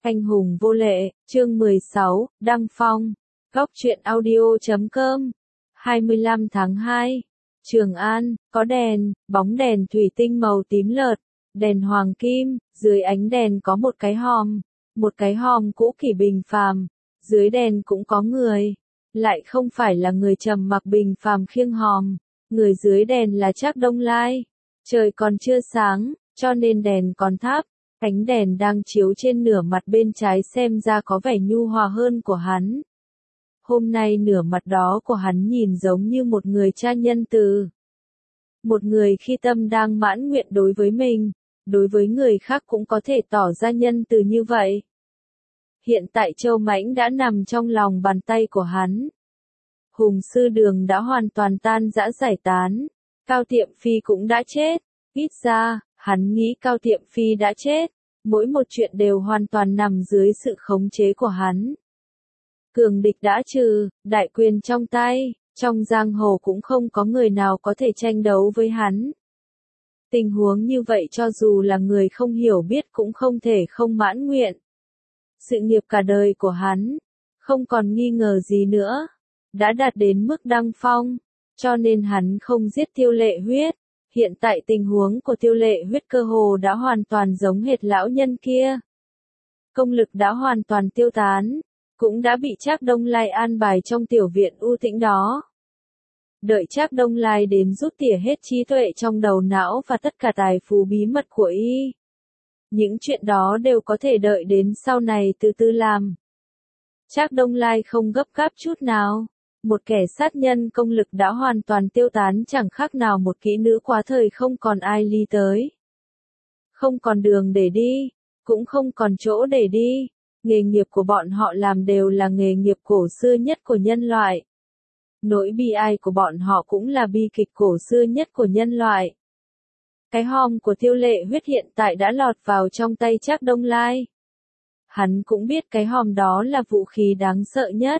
Anh hùng vô lệ, chương 16, đăng phong. Góc truyện audio.com 25 tháng 2. Trường An, có đèn, bóng đèn thủy tinh màu tím lợt, đèn hoàng kim, dưới ánh đèn có một cái hòm cũ kỷ bình phàm, dưới đèn cũng có người, lại không phải là người trầm mặc bình phàm khiêng hòm, người dưới đèn là Trác Đông Lai. Trời còn chưa sáng, cho nên đèn còn thắp. Ánh đèn đang chiếu trên nửa mặt bên trái xem ra có vẻ nhu hòa hơn của hắn. Hôm nay nửa mặt đó của hắn nhìn giống như một người cha nhân từ. Một người khi tâm đang mãn nguyện đối với mình, đối với người khác cũng có thể tỏ ra nhân từ như vậy. Hiện tại Châu Mãnh đã nằm trong lòng bàn tay của hắn. Hùng Sư Đường đã hoàn toàn tan rã giải tán. Cao Tiệm Phi cũng đã chết. Ít ra, hắn nghĩ Cao Tiệm Phi đã chết. Mỗi một chuyện đều hoàn toàn nằm dưới sự khống chế của hắn. Cường địch đã trừ, đại quyền trong tay, trong giang hồ cũng không có người nào có thể tranh đấu với hắn. Tình huống như vậy cho dù là người không hiểu biết cũng không thể không mãn nguyện. Sự nghiệp cả đời của hắn, không còn nghi ngờ gì nữa, đã đạt đến mức đăng phong, cho nên hắn không giết Tiêu Lệ Huyết. Hiện tại tình huống của Tiêu Lệ Huyết cơ hồ đã hoàn toàn giống hệt lão nhân kia. Công lực đã hoàn toàn tiêu tán, cũng đã bị Trác Đông Lai an bài trong tiểu viện u tĩnh đó. Đợi Trác Đông Lai đến rút tỉa hết trí tuệ trong đầu não và tất cả tài phú bí mật của y. Những chuyện đó đều có thể đợi đến sau này từ từ làm. Trác Đông Lai không gấp gáp chút nào. Một kẻ sát nhân công lực đã hoàn toàn tiêu tán chẳng khác nào một kỹ nữ quá thời không còn ai lý tới. Không còn đường để đi, cũng không còn chỗ để đi. Nghề nghiệp của bọn họ làm đều là nghề nghiệp cổ xưa nhất của nhân loại. Nỗi bi ai của bọn họ cũng là bi kịch cổ xưa nhất của nhân loại. Cái hòm của Tiêu Lệ Huyết hiện tại đã lọt vào trong tay Trác Đông Lai. Hắn cũng biết cái hòm đó là vũ khí đáng sợ nhất,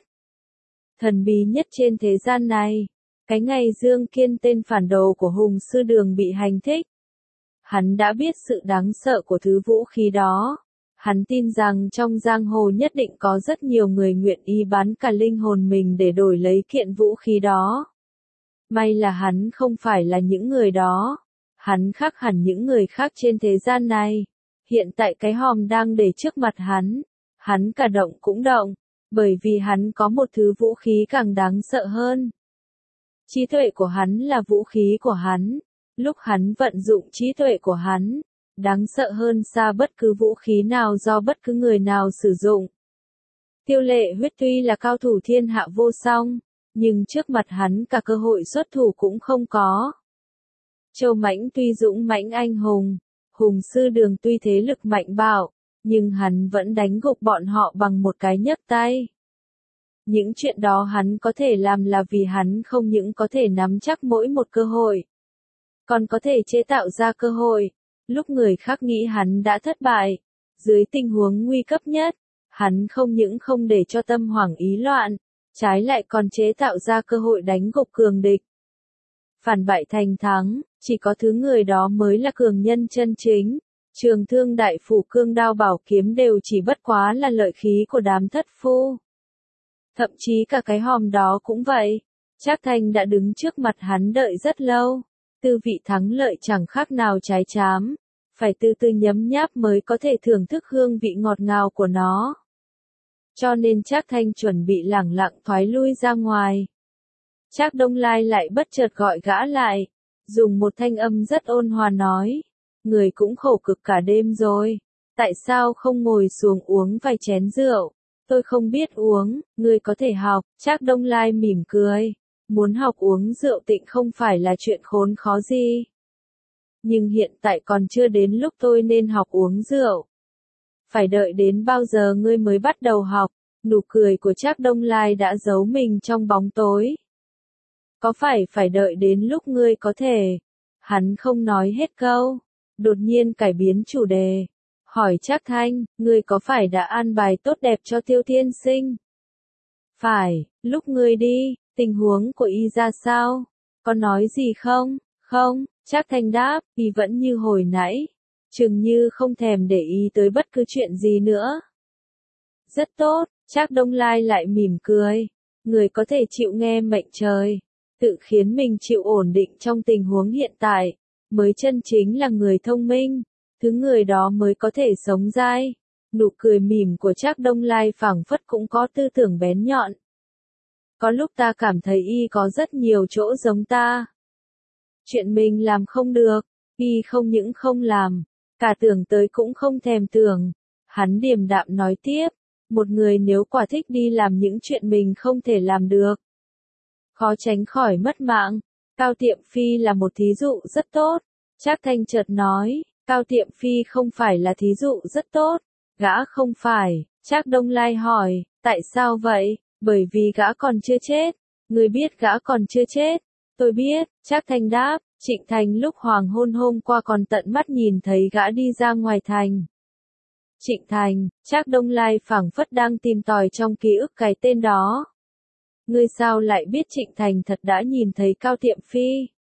thần bí nhất trên thế gian này. Cái ngày Dương Kiên tên phản đồ của Hùng Sư Đường bị hành thích, hắn đã biết sự đáng sợ của thứ vũ khí đó. Hắn tin rằng trong giang hồ nhất định có rất nhiều người nguyện ý bán cả linh hồn mình để đổi lấy kiện vũ khí đó. May là hắn không phải là những người đó. Hắn khác hẳn những người khác trên thế gian này. Hiện tại cái hòm đang để trước mặt hắn cả động cũng động, bởi vì hắn có một thứ vũ khí càng đáng sợ hơn. Trí tuệ của hắn là vũ khí của hắn. Lúc hắn vận dụng trí tuệ của hắn, đáng sợ hơn xa bất cứ vũ khí nào do bất cứ người nào sử dụng. Tiêu Lệ Huyết tuy là cao thủ thiên hạ vô song, nhưng trước mặt hắn cả cơ hội xuất thủ cũng không có. Châu Mãnh tuy dũng mãnh anh hùng, Hùng Sư Đường tuy thế lực mạnh bạo, nhưng hắn vẫn đánh gục bọn họ bằng một cái nhấc tay. Những chuyện đó hắn có thể làm là vì hắn không những có thể nắm chắc mỗi một cơ hội, còn có thể chế tạo ra cơ hội. Lúc người khác nghĩ hắn đã thất bại, dưới tình huống nguy cấp nhất, hắn không những không để cho tâm hoảng ý loạn, trái lại còn chế tạo ra cơ hội đánh gục cường địch. Phản bại thành thắng, chỉ có thứ người đó mới là cường nhân chân chính. Trường Thương đại phủ cương đao bảo kiếm đều chỉ bất quá là lợi khí của đám thất phu. Thậm chí cả cái hòm đó cũng vậy. Trác Thanh đã đứng trước mặt hắn đợi rất lâu. Tư vị thắng lợi chẳng khác nào trái chám. Phải từ từ nhấm nháp mới có thể thưởng thức hương vị ngọt ngào của nó. Cho nên Trác Thanh chuẩn bị lẳng lặng thoái lui ra ngoài. Trác Đông Lai lại bất chợt gọi gã lại. Dùng một thanh âm rất ôn hòa nói. Người cũng khổ cực cả đêm rồi. Tại sao không ngồi xuống uống vài chén rượu? Tôi không biết uống, ngươi có thể học. Trác Đông Lai mỉm cười. Muốn học uống rượu tịnh không phải là chuyện khốn khó gì. Nhưng hiện tại còn chưa đến lúc tôi nên học uống rượu. Phải đợi đến bao giờ ngươi mới bắt đầu học? Nụ cười của Trác Đông Lai đã giấu mình trong bóng tối. Có phải đợi đến lúc ngươi có thể? Hắn không nói hết câu. Đột nhiên cải biến chủ đề. Hỏi Trác Thanh, ngươi có phải đã an bài tốt đẹp cho Tiêu Tiên Sinh? Phải, lúc ngươi đi, tình huống của y ra sao? Có nói gì không? Không, Trác Thanh đáp, y vẫn như hồi nãy. Chừng như không thèm để ý tới bất cứ chuyện gì nữa. Rất tốt, Trác Đông Lai lại mỉm cười. Người có thể chịu nghe mệnh trời, tự khiến mình chịu ổn định trong tình huống hiện tại, mới chân chính là người thông minh, thứ người đó mới có thể sống dai. Nụ cười mỉm của Trác Đông Lai phảng phất cũng có tư tưởng bén nhọn. Có lúc ta cảm thấy y có rất nhiều chỗ giống ta. Chuyện mình làm không được, y không những không làm, cả tưởng tới cũng không thèm tưởng. Hắn điềm đạm nói tiếp, một người nếu quả thích đi làm những chuyện mình không thể làm được, khó tránh khỏi mất mạng. Cao Tiệm Phi là một thí dụ rất tốt. Trác Thanh chợt nói, Cao Tiệm Phi không phải là thí dụ rất tốt. Gã không phải, Trác Đông Lai hỏi, tại sao vậy? Bởi vì gã còn chưa chết. Người biết gã còn chưa chết. Tôi biết, Trác Thanh đáp, Trịnh Thành lúc hoàng hôn hôm qua còn tận mắt nhìn thấy gã đi ra ngoài thành. Trịnh Thành, Trác Đông Lai phảng phất đang tìm tòi trong ký ức cái tên đó. Ngươi sao lại biết Trịnh Thành thật đã nhìn thấy Cao Tiệm Phi?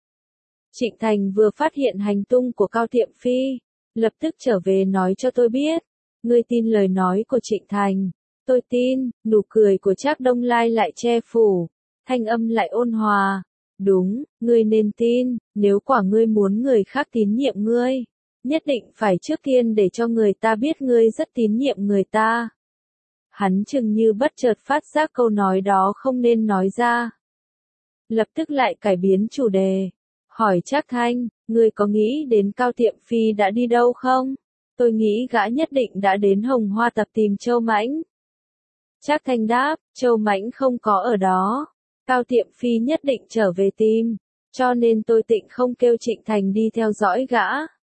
Trịnh Thành vừa phát hiện hành tung của Cao Tiệm Phi, lập tức trở về nói cho tôi biết. Ngươi tin lời nói của Trịnh Thành? Tôi tin. Nụ cười của Trác Đông Lai lại che phủ, thanh âm lại ôn hòa. Đúng, ngươi nên tin, nếu quả ngươi muốn người khác tín nhiệm ngươi, nhất định phải trước tiên để cho người ta biết ngươi rất tín nhiệm người ta. Hắn chừng như bất chợt phát giác câu nói đó không nên nói ra. Lập tức lại cải biến chủ đề. Hỏi Trác Thanh, ngươi có nghĩ đến Cao Tiệm Phi đã đi đâu không? Tôi nghĩ gã nhất định đã đến Hồng Hoa Tập tìm Châu Mãnh. Trác Thanh đáp, Châu Mãnh không có ở đó. Cao Tiệm Phi nhất định trở về tìm. Cho nên tôi tịnh không kêu Trịnh Thành đi theo dõi gã.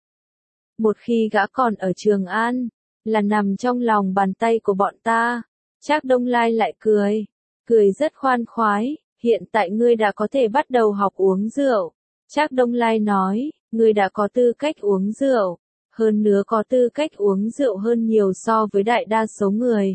Một khi gã còn ở Trường An, là nằm trong lòng bàn tay của bọn ta. Trác Đông Lai lại cười. Cười rất khoan khoái. Hiện tại ngươi đã có thể bắt đầu học uống rượu. Trác Đông Lai nói, ngươi đã có tư cách uống rượu. Hơn nữa có tư cách uống rượu hơn nhiều so với đại đa số người.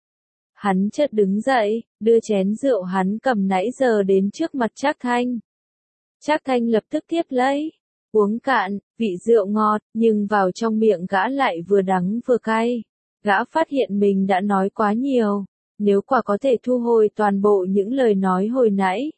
Hắn chợt đứng dậy, đưa chén rượu hắn cầm nãy giờ đến trước mặt Trác Thanh. Trác Thanh lập tức tiếp lấy. Uống cạn, vị rượu ngọt, nhưng vào trong miệng gã lại vừa đắng vừa cay. Gã phát hiện mình đã nói quá nhiều. Nếu quả có thể thu hồi toàn bộ những lời nói hồi nãy,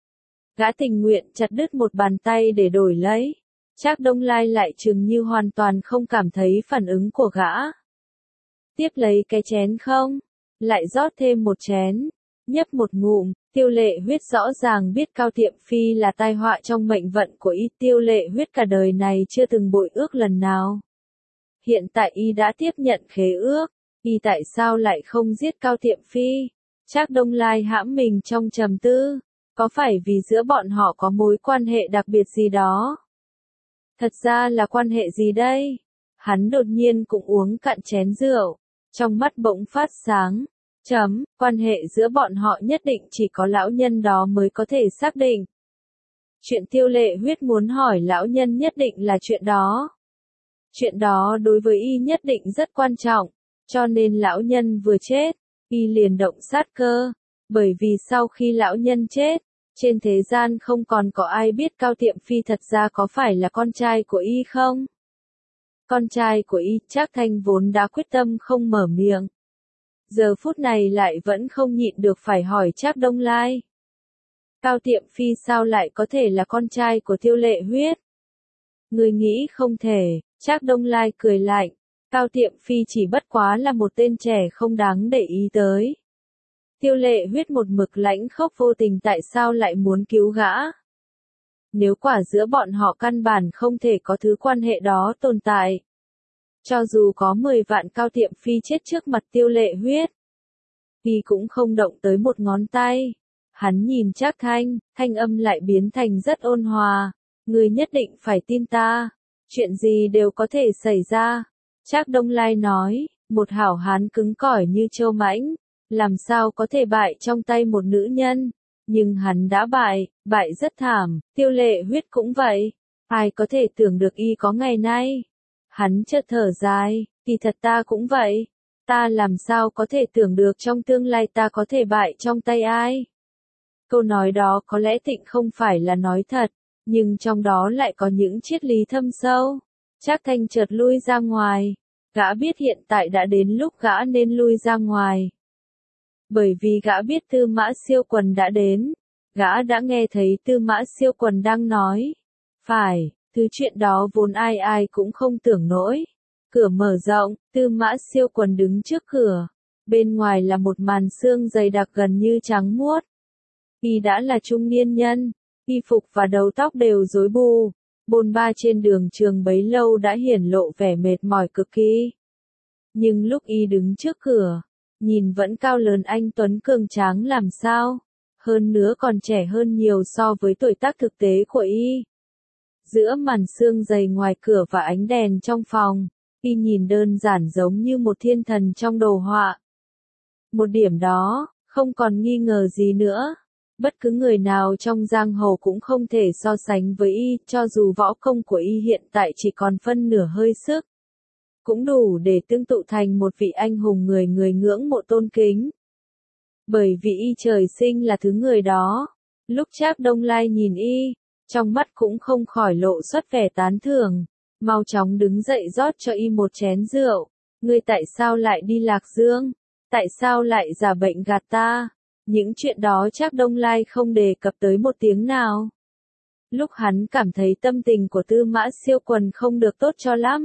gã tình nguyện chặt đứt một bàn tay để đổi lấy. Trác Đông Lai lại chừng như hoàn toàn không cảm thấy phản ứng của gã. Tiếp lấy cái chén không? Lại rót thêm một chén. Nhấp một ngụm, Tiêu Lệ Huyết rõ ràng biết Cao Tiệm Phi là tai họa trong mệnh vận của y. Tiêu Lệ Huyết cả đời này chưa từng bội ước lần nào. Hiện tại y đã tiếp nhận khế ước. Y tại sao lại không giết Cao Tiệm Phi? Trác Đông Lai hãm mình trong trầm tư. Có phải vì giữa bọn họ có mối quan hệ đặc biệt gì đó? Thật ra là quan hệ gì đây? Hắn đột nhiên cũng uống cạn chén rượu. Trong mắt bỗng phát sáng. Quan hệ giữa bọn họ nhất định chỉ có lão nhân đó mới có thể xác định. Chuyện Tiêu Lệ Huyết muốn hỏi lão nhân nhất định là chuyện đó. Chuyện đó đối với y nhất định rất quan trọng. Cho nên lão nhân vừa chết, y liền động sát cơ. Bởi vì sau khi lão nhân chết, trên thế gian không còn có ai biết Cao Tiệm Phi thật ra có phải là con trai của y không? Con trai của y. Trác Thanh vốn đã quyết tâm không mở miệng. Giờ phút này lại vẫn không nhịn được phải hỏi Trác Đông Lai. Cao Tiệm Phi sao lại có thể là con trai của Tiêu Lệ Huyết? Người nghĩ không thể. Trác Đông Lai cười lạnh. Cao Tiệm Phi chỉ bất quá là một tên trẻ không đáng để ý tới. Tiêu Lệ Huyết một mực lãnh khốc vô tình tại sao lại muốn cứu gã? Nếu quả giữa bọn họ căn bản không thể có thứ quan hệ đó tồn tại. Cho dù có 10 vạn Cao Tiệm Phi chết trước mặt Tiêu Lệ Huyết, y cũng không động tới một ngón tay. Hắn nhìn Trác Thanh, thanh âm lại biến thành rất ôn hòa. Ngươi nhất định phải tin ta. Chuyện gì đều có thể xảy ra. Trác Đông Lai nói, một hảo hán cứng cỏi như Châu Mãnh, làm sao có thể bại trong tay một nữ nhân. Nhưng hắn đã bại rất thảm. Tiêu Lệ Huyết cũng vậy. Ai có thể tưởng được y có ngày nay. Hắn chợt thở dài, kỳ thật ta cũng vậy. Ta làm sao có thể tưởng được trong tương lai ta có thể bại trong tay ai. Câu nói đó có lẽ tịnh không phải là nói thật, nhưng trong đó lại có những triết lý thâm sâu. Trác Thanh chợt lui ra ngoài. Gã biết hiện tại đã đến lúc gã nên lui ra ngoài. Bởi vì gã biết Tư Mã Siêu Quần đã đến. Gã đã nghe thấy Tư Mã Siêu Quần đang nói. Phải, thứ chuyện đó vốn ai ai cũng không tưởng nổi. Cửa mở rộng, Tư Mã Siêu Quần đứng trước cửa. Bên ngoài là một màn sương dày đặc gần như trắng muốt. Y đã là trung niên nhân, y phục và đầu tóc đều rối bù. Bôn ba trên đường trường bấy lâu đã hiển lộ vẻ mệt mỏi cực kỳ. Nhưng lúc y đứng trước cửa, nhìn vẫn cao lớn anh tuấn cường tráng làm sao. Hơn nữa còn trẻ hơn nhiều so với tuổi tác thực tế của y. Giữa màn sương dày ngoài cửa và ánh đèn trong phòng, y nhìn đơn giản giống như một thiên thần trong đồ họa. Một điểm đó, không còn nghi ngờ gì nữa. Bất cứ người nào trong giang hồ cũng không thể so sánh với y, cho dù võ công của y hiện tại chỉ còn phân nửa hơi sức. Cũng đủ để tương tụ thành một vị anh hùng người người ngưỡng mộ tôn kính. Bởi vì y trời sinh là thứ người đó. Lúc Trác Đông Lai nhìn y, trong mắt cũng không khỏi lộ xuất vẻ tán thưởng. Mau chóng đứng dậy rót cho y một chén rượu. Ngươi tại sao lại đi Lạc Dương? Tại sao lại giả bệnh gạt ta? Những chuyện đó Trác Đông Lai không đề cập tới một tiếng nào. Lúc hắn cảm thấy tâm tình của Tư Mã Siêu Quần không được tốt cho lắm.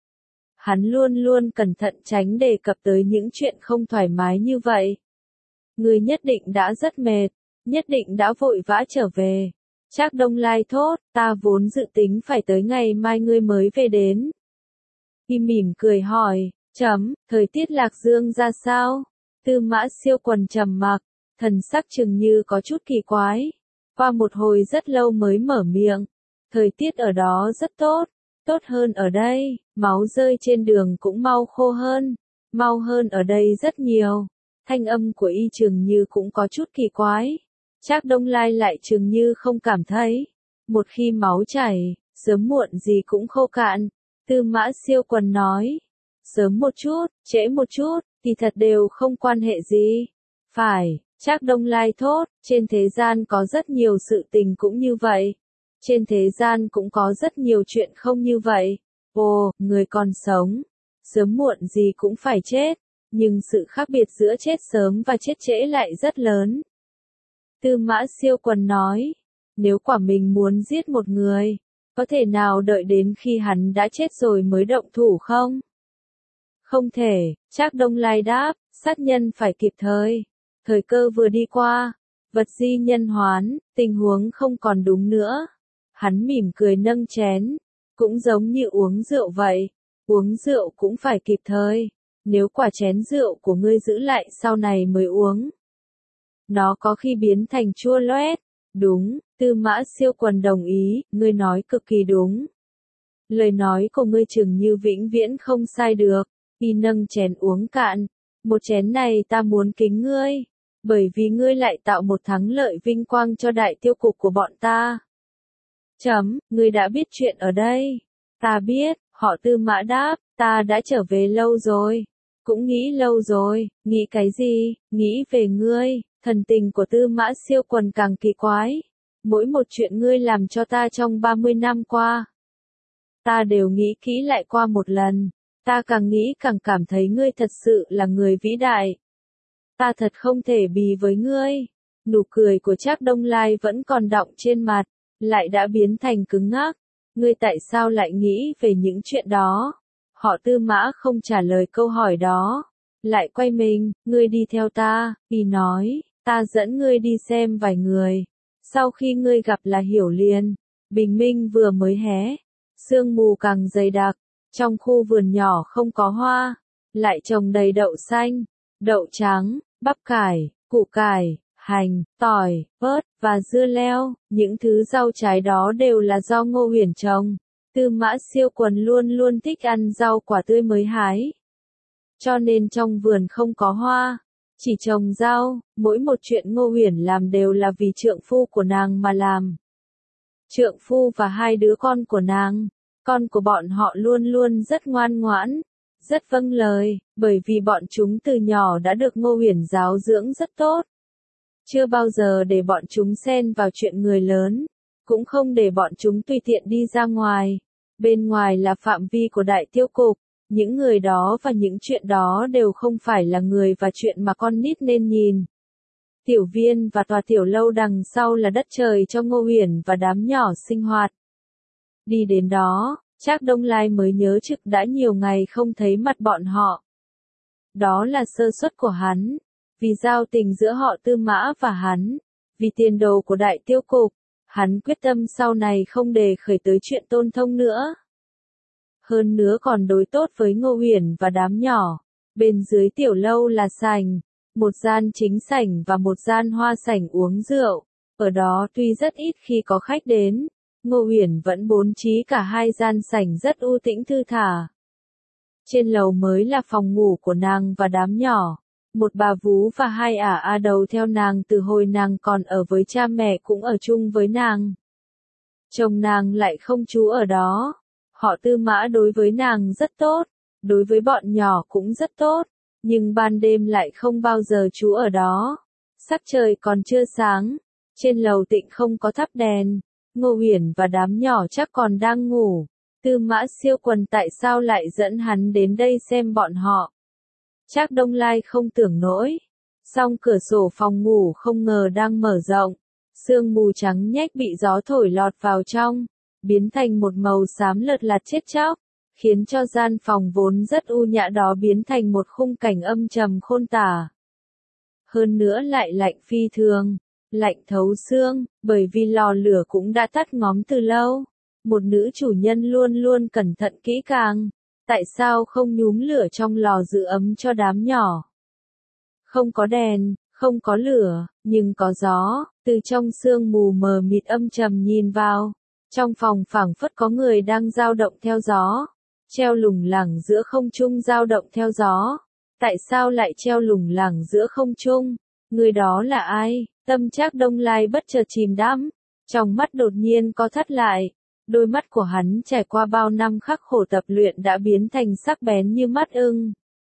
Hắn luôn luôn cẩn thận tránh đề cập tới những chuyện không thoải mái như vậy. Ngươi nhất định đã rất mệt, nhất định đã vội vã trở về. Trác Đông Lai thốt, ta vốn dự tính phải tới ngày mai ngươi mới về đến. Y mỉm cười hỏi, thời tiết Lạc Dương ra sao? Tư Mã Siêu Quần trầm mặc, thần sắc chừng như có chút kỳ quái. Qua một hồi rất lâu mới mở miệng, thời tiết ở đó rất tốt, tốt hơn ở đây, máu rơi trên đường cũng mau khô hơn, mau hơn ở đây rất nhiều. Thanh âm của y chừng như cũng có chút kỳ quái. Trác Đông Lai lại chừng như không cảm thấy. Một khi máu chảy, sớm muộn gì cũng khô cạn. Tư Mã Siêu Quần nói, sớm một chút, trễ một chút, thì thật đều không quan hệ gì. Phải, Trác Đông Lai thốt, trên thế gian có rất nhiều sự tình cũng như vậy. Trên thế gian cũng có rất nhiều chuyện không như vậy. Ồ, người còn sống, sớm muộn gì cũng phải chết, nhưng sự khác biệt giữa chết sớm và chết trễ lại rất lớn. Tư Mã Siêu Quần nói, nếu quả mình muốn giết một người, có thể nào đợi đến khi hắn đã chết rồi mới động thủ không? Không thể, Trác Đông Lai đáp, sát nhân phải kịp thời. Thời cơ vừa đi qua, vật di nhân hoán, tình huống không còn đúng nữa. Hắn mỉm cười nâng chén, cũng giống như uống rượu vậy, uống rượu cũng phải kịp thời. Nếu quả chén rượu của ngươi giữ lại sau này mới uống, nó có khi biến thành chua loét. Đúng, Tư Mã Siêu Quần đồng ý, ngươi nói cực kỳ đúng. Lời nói của ngươi chừng như vĩnh viễn không sai được. Y nâng chén uống cạn, một chén này ta muốn kính ngươi, bởi vì ngươi lại tạo một thắng lợi vinh quang cho đại tiêu cục của bọn ta. Ngươi đã biết chuyện ở đây. Ta biết, họ Tư Mã đáp, ta đã trở về lâu rồi. Cũng nghĩ lâu rồi, nghĩ cái gì, nghĩ về ngươi. Thần tình của Tư Mã Siêu Quần càng kỳ quái. Mỗi một chuyện ngươi làm cho ta trong 30 năm qua, ta đều nghĩ kỹ lại qua một lần. Ta càng nghĩ càng cảm thấy ngươi thật sự là người vĩ đại. Ta thật không thể bì với ngươi. Nụ cười của Trác Đông Lai vẫn còn đọng trên mặt, lại đã biến thành cứng ngắc. Ngươi tại sao lại nghĩ về những chuyện đó? Họ Tư Mã không trả lời câu hỏi đó. Lại quay mình, ngươi đi theo ta, y nói, ta dẫn ngươi đi xem vài người. Sau khi ngươi gặp là hiểu liền. Bình minh vừa mới hé, sương mù càng dày đặc. Trong khu vườn nhỏ không có hoa, lại trồng đầy đậu xanh, đậu trắng, bắp cải, củ cải, hành, tỏi, ớt, và dưa leo. Những thứ rau trái đó đều là do Ngô Huyền trồng. Tư Mã Siêu Quần luôn luôn thích ăn rau quả tươi mới hái. Cho nên trong vườn không có hoa, chỉ trồng rau. Mỗi một chuyện Ngô Huyền làm đều là vì trượng phu của nàng mà làm. Trượng phu và hai đứa con của nàng. Con của bọn họ luôn luôn rất ngoan ngoãn, rất vâng lời, bởi vì bọn chúng từ nhỏ đã được Ngô Huyền giáo dưỡng rất tốt. Chưa bao giờ để bọn chúng xen vào chuyện người lớn, cũng không để bọn chúng tùy tiện đi ra ngoài. Bên ngoài là phạm vi của đại tiêu cục, Những người đó và những chuyện đó đều không phải là người và chuyện mà con nít nên nhìn. Tiểu viên và tòa tiểu lâu đằng sau là đất trời cho Ngô Huyền và đám nhỏ sinh hoạt. Đi đến đó, Trác Đông Lai mới nhớ Trực đã nhiều ngày không thấy mặt bọn họ. Đó là sơ suất của hắn, vì giao tình giữa họ Tư Mã và hắn, vì tiền đồ của Đại Tiêu Cục, hắn quyết tâm sau này không đề khởi tới chuyện Tôn Thông nữa. Hơn nữa còn đối tốt với Ngô Huyền và đám nhỏ. Bên dưới tiểu lâu là sảnh, một gian chính sảnh và một gian hoa sảnh uống rượu. Ở đó tuy rất ít khi có khách đến, Ngô Huyền vẫn bố trí cả hai gian sảnh rất u tĩnh thư thả. Trên lầu mới là phòng ngủ của nàng và đám nhỏ. Một bà vú và hai ả đầu theo nàng từ hồi nàng còn ở với cha mẹ cũng ở chung với nàng. Chồng nàng lại không trú ở đó. Họ Tư Mã đối với nàng rất tốt, đối với bọn nhỏ cũng rất tốt, nhưng ban đêm lại không bao giờ trú ở đó. Sắc trời còn chưa sáng, trên lầu Tịnh không có thắp đèn, Ngô Huyền và đám nhỏ chắc còn đang ngủ. Tư Mã Siêu Quần tại sao lại dẫn hắn đến đây xem bọn họ? Trác Đông Lai không tưởng nổi. Song cửa sổ phòng ngủ không ngờ đang mở rộng, sương mù trắng nhách bị gió thổi lọt vào trong, biến thành một màu xám lợt lạt chết chóc, khiến cho gian phòng vốn rất u nhã đó biến thành một khung cảnh âm trầm khôn tả. Hơn nữa lại lạnh phi thường, lạnh thấu xương, bởi vì lò lửa cũng đã tắt ngóm từ lâu. Một nữ chủ nhân luôn luôn cẩn thận kỹ càng, tại sao không nhúm lửa trong lò giữ ấm cho đám nhỏ? Không có đèn, không có lửa, nhưng có gió, từ trong sương mù mờ mịt âm trầm nhìn vào. Trong phòng phảng phất có người đang dao động theo gió, treo lủng lẳng giữa không trung dao động theo gió. Tại sao lại treo lủng lẳng giữa không trung? Người đó là ai? Tâm Trác Đông Lai bất chợt chìm đắm, trong mắt đột nhiên co thắt lại. Đôi mắt của hắn trải qua bao năm khắc khổ tập luyện đã biến thành sắc bén như mắt ưng.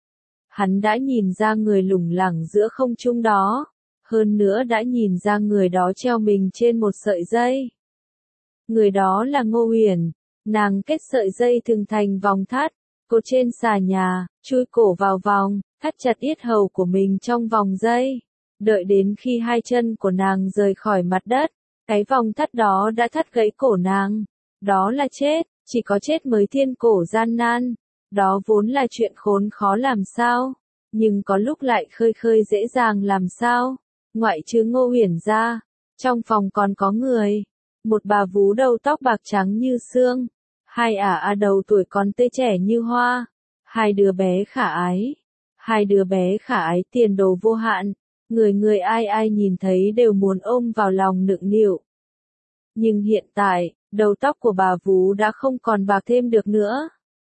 Hắn đã nhìn ra người lủng lẳng giữa không trung đó, hơn nữa đã nhìn ra người đó treo mình trên một sợi dây. Người đó là Ngô Huyền, nàng kết sợi dây thường thành vòng thắt, cột trên xà nhà, chui cổ vào vòng, thắt chặt yết hầu của mình trong vòng dây. Đợi đến khi hai chân của nàng rời khỏi mặt đất, cái vòng thắt đó đã thắt gãy cổ nàng. Đó là chết, chỉ có chết mới thiên cổ gian nan. Đó vốn là chuyện khốn khó làm sao, nhưng có lúc lại khơi khơi dễ dàng làm sao. Ngoại trừ Ngô Huyền ra, trong phòng còn có người. Một bà vú đầu tóc bạc trắng như xương, hai ả đầu tuổi còn tê trẻ như hoa, hai đứa bé khả ái. Hai đứa bé khả ái tiền đồ vô hạn, người người ai ai nhìn thấy đều muốn ôm vào lòng nựng nịu. Nhưng hiện tại, đầu tóc của bà vú đã không còn bạc thêm được nữa.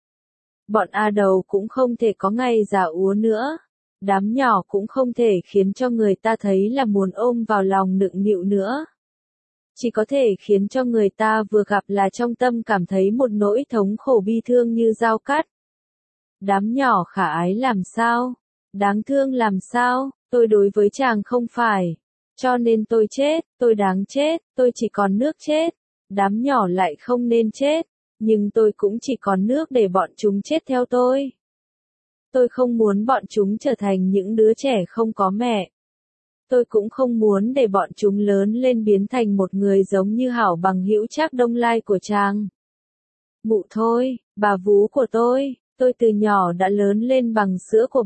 Bọn đầu cũng không thể có ngày già úa nữa. Đám nhỏ cũng không thể khiến cho người ta thấy là muốn ôm vào lòng nựng nịu nữa. Chỉ có thể khiến cho người ta vừa gặp là trong tâm cảm thấy một nỗi thống khổ bi thương như dao cắt. Đám nhỏ khả ái làm sao? Đáng thương làm sao? Tôi đối với chàng không phải. Cho nên tôi chết, tôi đáng chết, tôi chỉ còn nước chết. Đám nhỏ lại không nên chết, nhưng tôi cũng chỉ còn nước để bọn chúng chết theo tôi. Tôi không muốn bọn chúng trở thành những đứa trẻ không có mẹ. Tôi cũng không muốn để bọn chúng lớn lên biến thành một người giống như hảo bằng hữu Trác Đông Lai của chàng. Mụ thôi, bà vú của tôi từ nhỏ đã lớn lên bằng sữa của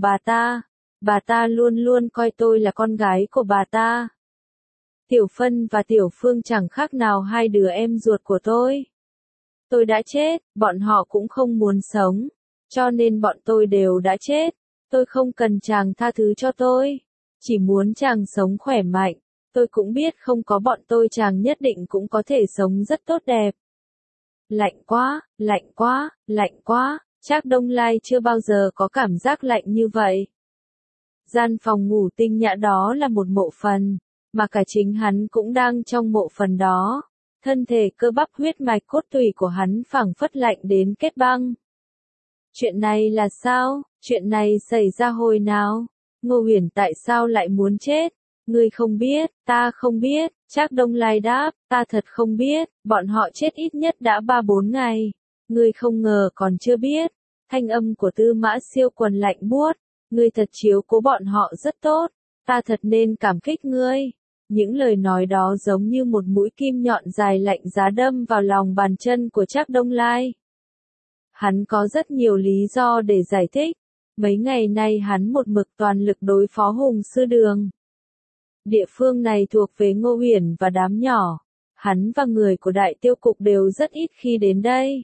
bà ta luôn luôn coi tôi là con gái của bà ta. Tiểu Phân và Tiểu Phương chẳng khác nào hai đứa em ruột của tôi. Tôi đã chết, bọn họ cũng không muốn sống, cho nên bọn tôi đều đã chết. Tôi không cần chàng tha thứ cho tôi, chỉ muốn chàng sống khỏe mạnh. Tôi cũng biết không có bọn tôi chàng nhất định cũng có thể sống rất tốt đẹp. Lạnh quá, lạnh quá, lạnh quá, Trác Đông Lai chưa bao giờ có cảm giác lạnh như vậy. Gian phòng ngủ tinh nhã đó là một mộ phần, mà cả chính hắn cũng đang trong mộ phần đó. Thân thể cơ bắp huyết mạch cốt tủy của hắn phảng phất lạnh đến kết băng. Chuyện này là sao? Chuyện này xảy ra hồi nào? Ngô Huyền tại sao lại muốn chết? Ngươi không biết, ta không biết. Trác Đông Lai đáp, ta thật không biết, bọn họ chết ít nhất đã 3-4 ngày. Ngươi không ngờ còn chưa biết. Thanh âm của Tư Mã Siêu Quần lạnh buốt, ngươi thật chiếu cố bọn họ rất tốt, ta thật nên cảm kích ngươi. Những lời nói đó giống như một mũi kim nhọn dài lạnh giá đâm vào lòng bàn chân của Trác Đông Lai. Hắn có rất nhiều lý do để giải thích. Mấy ngày nay hắn một mực toàn lực đối phó Hùng Sư Đường. Địa phương này thuộc về Ngô Huyền và đám nhỏ. Hắn và người của Đại Tiêu Cục đều rất ít khi đến đây.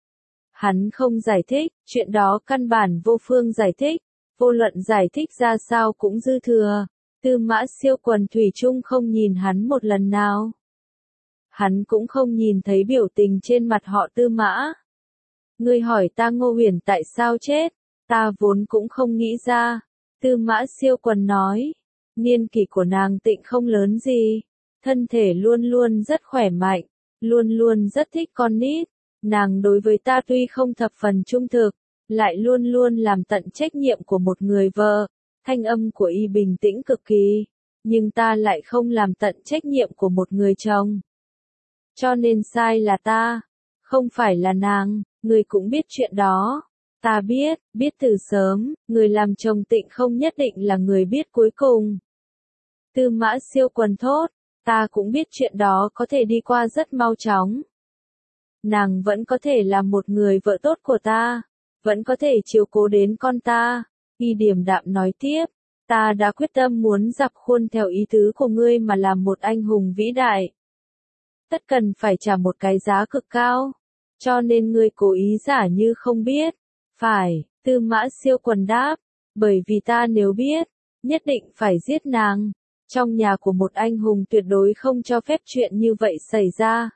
Hắn không giải thích, chuyện đó căn bản vô phương giải thích. Vô luận giải thích ra sao cũng dư thừa. Tư Mã Siêu Quần thủy chung không nhìn hắn một lần nào. Hắn cũng không nhìn thấy biểu tình trên mặt họ Tư Mã. Ngươi hỏi ta Ngô Huyền tại sao chết, ta vốn cũng không nghĩ ra. Tư Mã Siêu Quần nói, niên kỷ của nàng Tịnh không lớn gì, thân thể luôn luôn rất khỏe mạnh, luôn luôn rất thích con nít. Nàng đối với ta tuy không thập phần trung thực, lại luôn luôn làm tận trách nhiệm của một người vợ. Thanh âm của y bình tĩnh cực kỳ, nhưng ta lại không làm tận trách nhiệm của một người chồng. Cho nên sai là ta, không phải là nàng, ngươi cũng biết chuyện đó. Ta biết từ sớm, người làm chồng Tịnh không nhất định là người biết cuối cùng. Tư Mã Siêu Quần thốt, ta cũng biết chuyện đó có thể đi qua rất mau chóng. Nàng vẫn có thể là một người vợ tốt của ta, vẫn có thể chiếu cố đến con ta. Y điềm đạm nói tiếp, ta đã quyết tâm muốn dập khuôn theo ý tứ của ngươi mà làm một anh hùng vĩ đại. Tất cần phải trả một cái giá cực cao, cho nên ngươi cố ý giả như không biết. Phải, Tư Mã Siêu Quần đáp, bởi vì ta nếu biết, nhất định phải giết nàng. Trong nhà của một anh hùng tuyệt đối không cho phép chuyện như vậy xảy ra.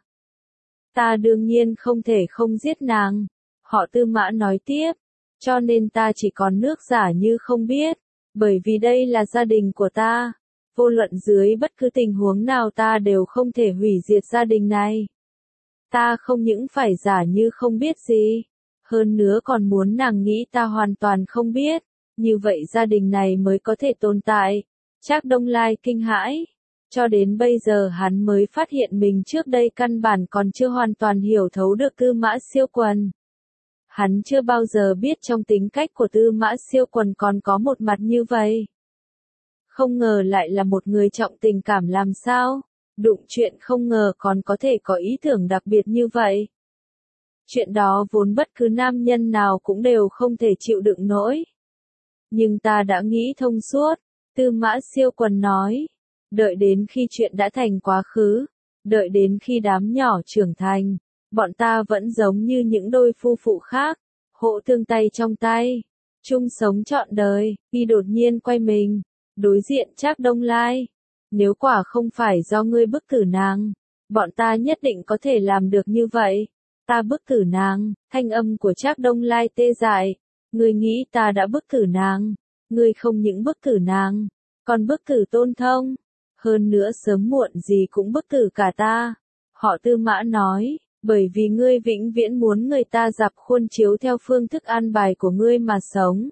Ta đương nhiên không thể không giết nàng. Họ Tư Mã nói tiếp, cho nên ta chỉ còn nước giả như không biết, bởi vì đây là gia đình của ta. Vô luận dưới bất cứ tình huống nào ta đều không thể hủy diệt gia đình này. Ta không những phải giả như không biết gì, hơn nữa còn muốn nàng nghĩ ta hoàn toàn không biết, như vậy gia đình này mới có thể tồn tại. Trác Đông Lai kinh hãi, cho đến bây giờ hắn mới phát hiện mình trước đây căn bản còn chưa hoàn toàn hiểu thấu được Tư Mã Siêu Quần. Hắn chưa bao giờ biết trong tính cách của Tư Mã Siêu Quần còn có một mặt như vậy. Không ngờ lại là một người trọng tình cảm làm sao, đụng chuyện không ngờ còn có thể có ý tưởng đặc biệt như vậy. Chuyện đó vốn bất cứ nam nhân nào cũng đều không thể chịu đựng nổi. Nhưng ta đã nghĩ thông suốt, Tư Mã Siêu Quần nói, đợi đến khi chuyện đã thành quá khứ, đợi đến khi đám nhỏ trưởng thành, bọn ta vẫn giống như những đôi phu phụ khác, hộ thương tay trong tay, chung sống trọn đời. Y đột nhiên quay mình, đối diện Trác Đông Lai, nếu quả không phải do ngươi bức tử nàng, bọn ta nhất định có thể làm được như vậy. Ta bức tử nàng, thanh âm của Trác Đông Lai tê dại, ngươi nghĩ ta đã bức tử nàng, ngươi không những bức tử nàng, còn bức tử Tôn Thông, hơn nữa sớm muộn gì cũng bức tử cả ta. Họ Tư Mã nói, bởi vì ngươi vĩnh viễn muốn người ta dập khuôn chiếu theo phương thức an bài của ngươi mà sống.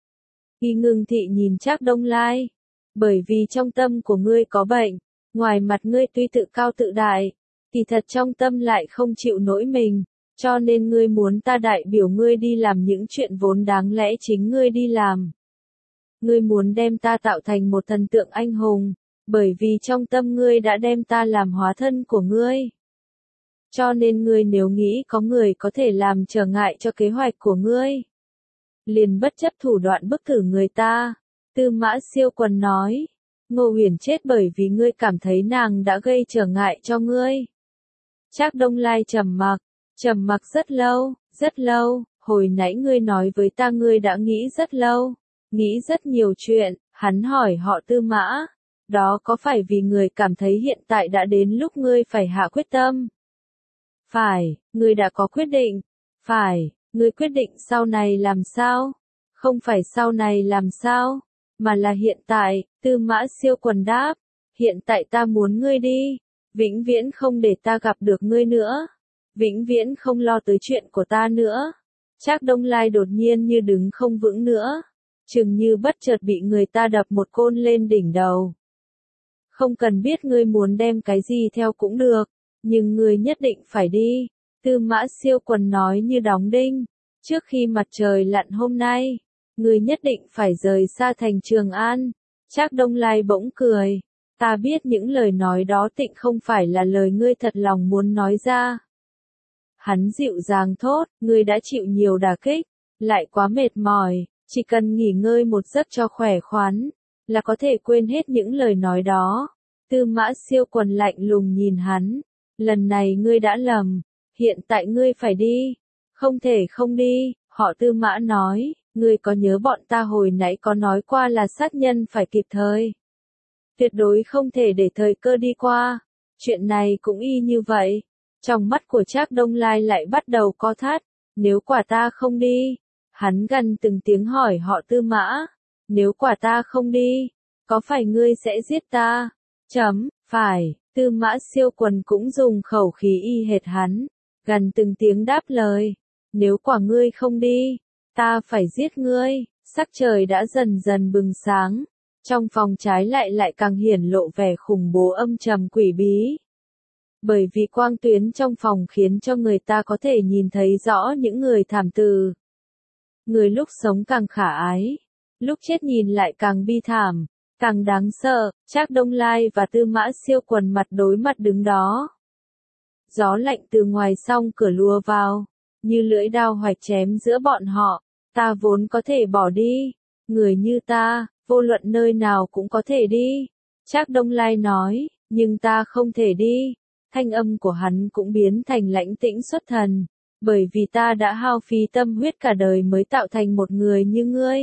Y ngưng thị nhìn Trác Đông Lai, bởi vì trong tâm của ngươi có bệnh, ngoài mặt ngươi tuy tự cao tự đại, thì thật trong tâm lại không chịu nổi mình, cho nên ngươi muốn ta đại biểu ngươi đi làm những chuyện vốn đáng lẽ chính ngươi đi làm. Ngươi muốn đem ta tạo thành một thần tượng anh hùng, bởi vì trong tâm ngươi đã đem ta làm hóa thân của ngươi. Cho nên ngươi nếu nghĩ có người có thể làm trở ngại cho kế hoạch của ngươi, liền bất chấp thủ đoạn bức tử người ta. Tư Mã Siêu Quần nói, Ngô Huyền chết bởi vì ngươi cảm thấy nàng đã gây trở ngại cho ngươi. Trác Đông Lai trầm mặc rất lâu, hồi nãy ngươi nói với ta ngươi đã nghĩ rất lâu, nghĩ rất nhiều chuyện. Hắn hỏi họ Tư Mã, đó có phải vì người cảm thấy hiện tại đã đến lúc ngươi phải hạ quyết tâm? Phải, ngươi đã có quyết định. Phải, ngươi quyết định sau này làm sao? Không phải sau này làm sao, mà là hiện tại. Tư Mã Siêu Quần đáp, hiện tại ta muốn ngươi đi, vĩnh viễn không để ta gặp được ngươi nữa, vĩnh viễn không lo tới chuyện của ta nữa. Trác Đông Lai đột nhiên như đứng không vững nữa, chừng như bất chợt bị người ta đập một côn lên đỉnh đầu. Không cần biết ngươi muốn đem cái gì theo cũng được, nhưng ngươi nhất định phải đi. Tư Mã Siêu Quần nói như đóng đinh, trước khi mặt trời lặn hôm nay, ngươi nhất định phải rời xa thành Trường An. Trác Đông Lai bỗng cười, ta biết những lời nói đó tịnh không phải là lời ngươi thật lòng muốn nói ra. Hắn dịu dàng thốt, ngươi đã chịu nhiều đả kích, lại quá mệt mỏi, chỉ cần nghỉ ngơi một giấc cho khỏe khoắn, là có thể quên hết những lời nói đó. Tư Mã Siêu Quần lạnh lùng nhìn hắn, lần này ngươi đã lầm, hiện tại ngươi phải đi. Không thể không đi, họ Tư Mã nói, ngươi có nhớ bọn ta hồi nãy có nói qua là sát nhân phải kịp thời. Tuyệt đối không thể để thời cơ đi qua. Chuyện này cũng y như vậy. Trong mắt của Trác Đông Lai lại bắt đầu co thắt. Nếu quả ta không đi, hắn gần từng tiếng hỏi họ Tư Mã. Nếu quả ta không đi, có phải ngươi sẽ giết ta? Phải, Tư Mã Siêu Quần cũng dùng khẩu khí y hệt hắn. Gần từng tiếng đáp lời. Nếu quả ngươi không đi, ta phải giết ngươi. Sắc trời đã dần dần bừng sáng. Trong phòng trái lại càng hiển lộ vẻ khủng bố âm trầm quỷ bí. Bởi vì quang tuyến trong phòng khiến cho người ta có thể nhìn thấy rõ những người thảm tử. Người lúc sống càng khả ái, lúc chết nhìn lại càng bi thảm, càng đáng sợ. Trác Đông Lai và Tư Mã Siêu Quần mặt đối mặt đứng đó. Gió lạnh từ ngoài song cửa lùa vào, như lưỡi dao hoạch chém giữa bọn họ. Ta vốn có thể bỏ đi, người như ta, vô luận nơi nào cũng có thể đi. Trác Đông Lai nói, nhưng ta không thể đi. Thanh âm của hắn cũng biến thành lãnh tĩnh xuất thần, bởi vì ta đã hao phí tâm huyết cả đời mới tạo thành một người như ngươi.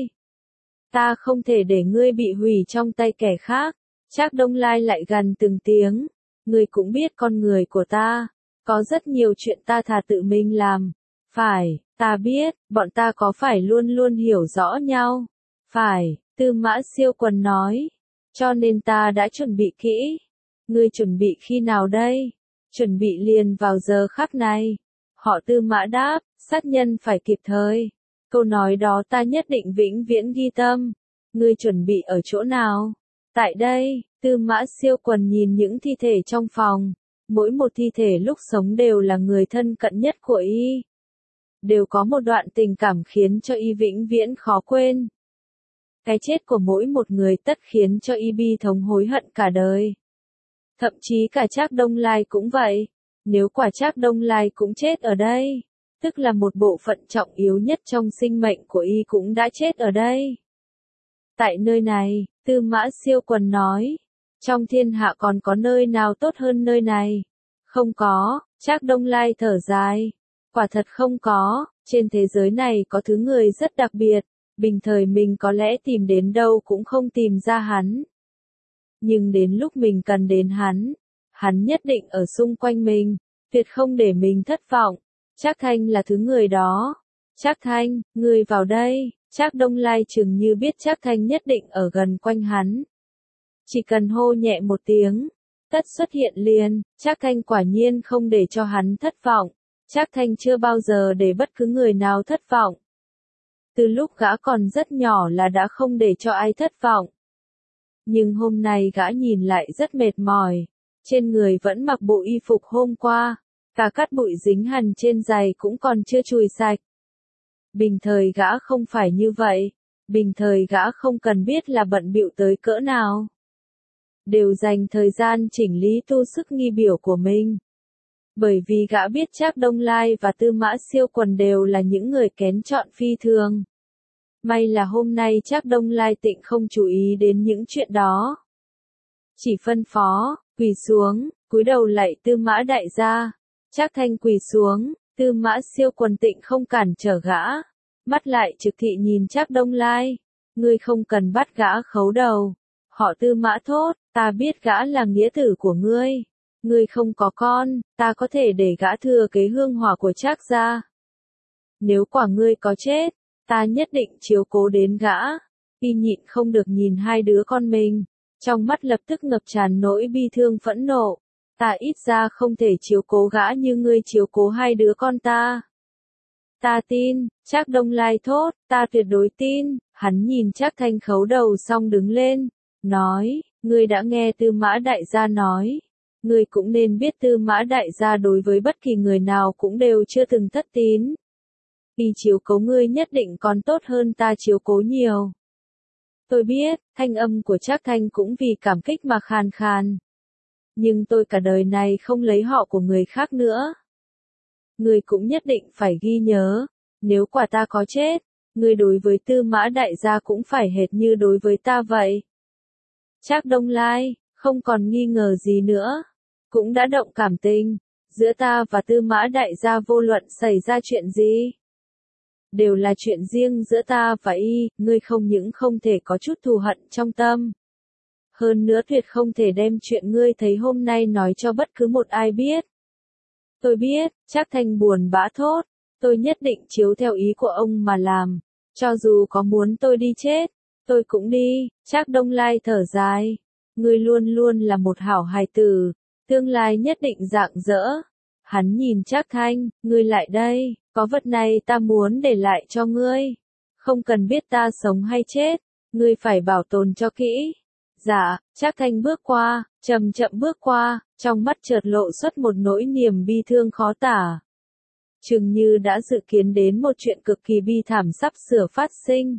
Ta không thể để ngươi bị hủy trong tay kẻ khác. Trác Đông Lai lại gần từng tiếng, ngươi cũng biết con người của ta, có rất nhiều chuyện ta thà tự mình làm. Phải, ta biết, bọn ta có phải luôn luôn hiểu rõ nhau? Phải, Tư Mã Siêu Quần nói, cho nên ta đã chuẩn bị kỹ. Ngươi chuẩn bị khi nào đây? Chuẩn bị liền vào giờ khắc này. Họ Tư Mã đáp, sát nhân phải kịp thời. Câu nói đó ta nhất định vĩnh viễn ghi tâm. Ngươi chuẩn bị ở chỗ nào? Tại đây. Tư Mã Siêu Quần nhìn những thi thể trong phòng. Mỗi một thi thể lúc sống đều là người thân cận nhất của y. Đều có một đoạn tình cảm khiến cho y vĩnh viễn khó quên. Cái chết của mỗi một người tất khiến cho y bi thống hối hận cả đời. Thậm chí cả Trác Đông Lai cũng vậy. Nếu quả Trác Đông Lai cũng chết ở đây, tức là một bộ phận trọng yếu nhất trong sinh mệnh của y cũng đã chết ở đây. Tại nơi này, Tư Mã Siêu Quần nói, trong thiên hạ còn có nơi nào tốt hơn nơi này? Không có. Trác Đông Lai thở dài. Quả thật không có, trên thế giới này có thứ người rất đặc biệt, bình thời mình có lẽ tìm đến đâu cũng không tìm ra hắn. Nhưng đến lúc mình cần đến hắn nhất định ở xung quanh mình, tuyệt không để mình thất vọng. Trác Thanh là thứ người đó. Trác Thanh, ngươi vào đây. Trác Đông Lai chừng như biết Trác Thanh nhất định ở gần quanh hắn. Chỉ cần hô nhẹ một tiếng, tất xuất hiện liền. Trác Thanh quả nhiên không để cho hắn thất vọng. Trác Thanh chưa bao giờ để bất cứ người nào thất vọng. Từ lúc gã còn rất nhỏ là đã không để cho ai thất vọng. Nhưng hôm nay gã nhìn lại rất mệt mỏi. Trên người vẫn mặc bộ y phục hôm qua. Cả cát bụi dính hằn trên giày cũng còn chưa chùi sạch. Bình thời gã không phải như vậy. Bình thời gã không cần biết là bận bịu tới cỡ nào. Đều dành thời gian chỉnh lý tu sức nghi biểu của mình. Bởi vì gã biết Trác Đông Lai và Tư Mã Siêu Quần đều là những người kén chọn phi thường. May là hôm nay Trác Đông Lai tịnh không chú ý đến những chuyện đó. Chỉ phân phó, quỳ xuống, cúi đầu lạy Tư Mã đại gia. Trác Thanh quỳ xuống, Tư Mã Siêu Quần tịnh không cản trở gã. Mắt lại trực thị nhìn Trác Đông Lai. Ngươi không cần bắt gã khấu đầu. Họ Tư Mã thốt, ta biết gã là nghĩa tử của ngươi. Ngươi không có con, ta có thể để gã thừa kế hương hỏa của Trác gia. Nếu quả ngươi có chết, ta nhất định chiếu cố đến gã. Y nhịn không được nhìn hai đứa con mình, trong mắt lập tức ngập tràn nỗi bi thương phẫn nộ. Ta ít ra không thể chiếu cố gã như ngươi chiếu cố hai đứa con ta. Ta tin. Trác Đông Lai thốt, ta tuyệt đối tin. Hắn nhìn Trác Thanh khấu đầu xong đứng lên, nói, ngươi đã nghe Tư Mã đại gia nói. Ngươi cũng nên biết Tư Mã đại gia đối với bất kỳ người nào cũng đều chưa từng thất tín. Y chiếu cố ngươi nhất định còn tốt hơn ta chiếu cố nhiều. Tôi biết, thanh âm của Trác Thanh cũng vì cảm kích mà khàn khàn. Nhưng tôi cả đời này không lấy họ của người khác nữa. Ngươi cũng nhất định phải ghi nhớ, nếu quả ta có chết, ngươi đối với Tư Mã đại gia cũng phải hệt như đối với ta vậy. Trác Đông Lai, không còn nghi ngờ gì nữa, cũng đã động cảm tình, giữa ta và Tư Mã đại gia vô luận xảy ra chuyện gì. Đều là chuyện riêng giữa ta và y, ngươi không những không thể có chút thù hận trong tâm. Hơn nữa tuyệt không thể đem chuyện ngươi thấy hôm nay nói cho bất cứ một ai biết. Tôi biết, Trác Thanh buồn bã thốt, tôi nhất định chiếu theo ý của ông mà làm, cho dù có muốn tôi đi chết, tôi cũng đi. Trác Đông Lai thở dài, ngươi luôn luôn là một hảo hài tử, tương lai nhất định rạng rỡ. Hắn nhìn Trác Thanh, ngươi lại đây, có vật này ta muốn để lại cho ngươi. Không cần biết ta sống hay chết, ngươi phải bảo tồn cho kỹ. Dạ, Trác Thanh bước qua, chậm chậm bước qua, trong mắt chợt lộ xuất một nỗi niềm bi thương khó tả. Chừng như đã dự kiến đến một chuyện cực kỳ bi thảm sắp sửa phát sinh.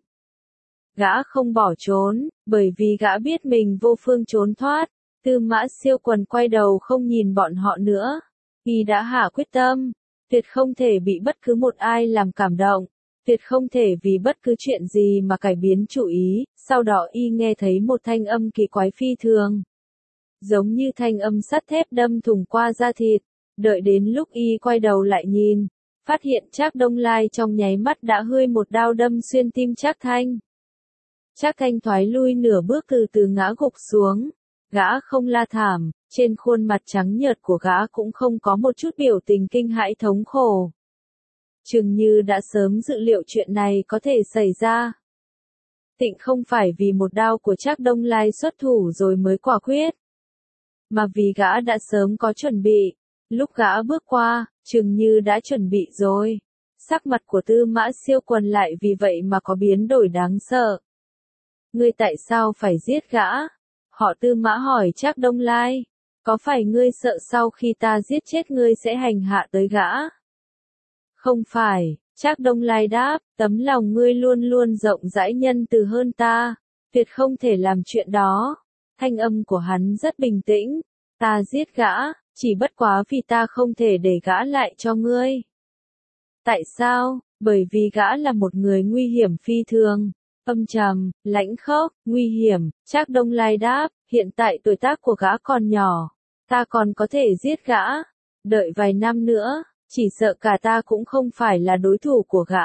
Gã không bỏ trốn, bởi vì gã biết mình vô phương trốn thoát. Tư Mã Siêu Quần quay đầu không nhìn bọn họ nữa. Y đã hạ quyết tâm, tuyệt không thể bị bất cứ một ai làm cảm động, tuyệt không thể vì bất cứ chuyện gì mà cải biến chủ ý. Sau đó y nghe thấy một thanh âm kỳ quái phi thường, giống như thanh âm sắt thép đâm thủng qua da thịt. Đợi đến lúc y quay đầu lại nhìn, phát hiện Trác Đông Lai trong nháy mắt đã hươi một đao đâm xuyên tim Trác Thanh. Trác Thanh thoái lui nửa bước từ từ ngã gục xuống. Gã không la thảm, trên khuôn mặt trắng nhợt của gã cũng không có một chút biểu tình kinh hãi thống khổ. Chừng như đã sớm dự liệu chuyện này có thể xảy ra. Tịnh không phải vì một đao của Trác Đông Lai xuất thủ rồi mới quả quyết, mà vì gã đã sớm có chuẩn bị. Lúc gã bước qua, chừng như đã chuẩn bị rồi. Sắc mặt của Tư Mã Siêu Quần lại vì vậy mà có biến đổi đáng sợ. Ngươi tại sao phải giết gã? Họ Tư Mã hỏi Trác Đông Lai, có phải ngươi sợ sau khi ta giết chết ngươi sẽ hành hạ tới gã? Không phải, Trác Đông Lai đáp, tấm lòng ngươi luôn luôn rộng rãi nhân từ hơn ta, tuyệt không thể làm chuyện đó. Thanh âm của hắn rất bình tĩnh, ta giết gã, chỉ bất quá vì ta không thể để gã lại cho ngươi. Tại sao? Bởi vì gã là một người nguy hiểm phi thường. Âm trầm, lãnh khốc, nguy hiểm. Trác Đông Lai đáp, hiện tại tuổi tác của gã còn nhỏ, ta còn có thể giết gã. Đợi vài năm nữa, chỉ sợ cả ta cũng không phải là đối thủ của gã.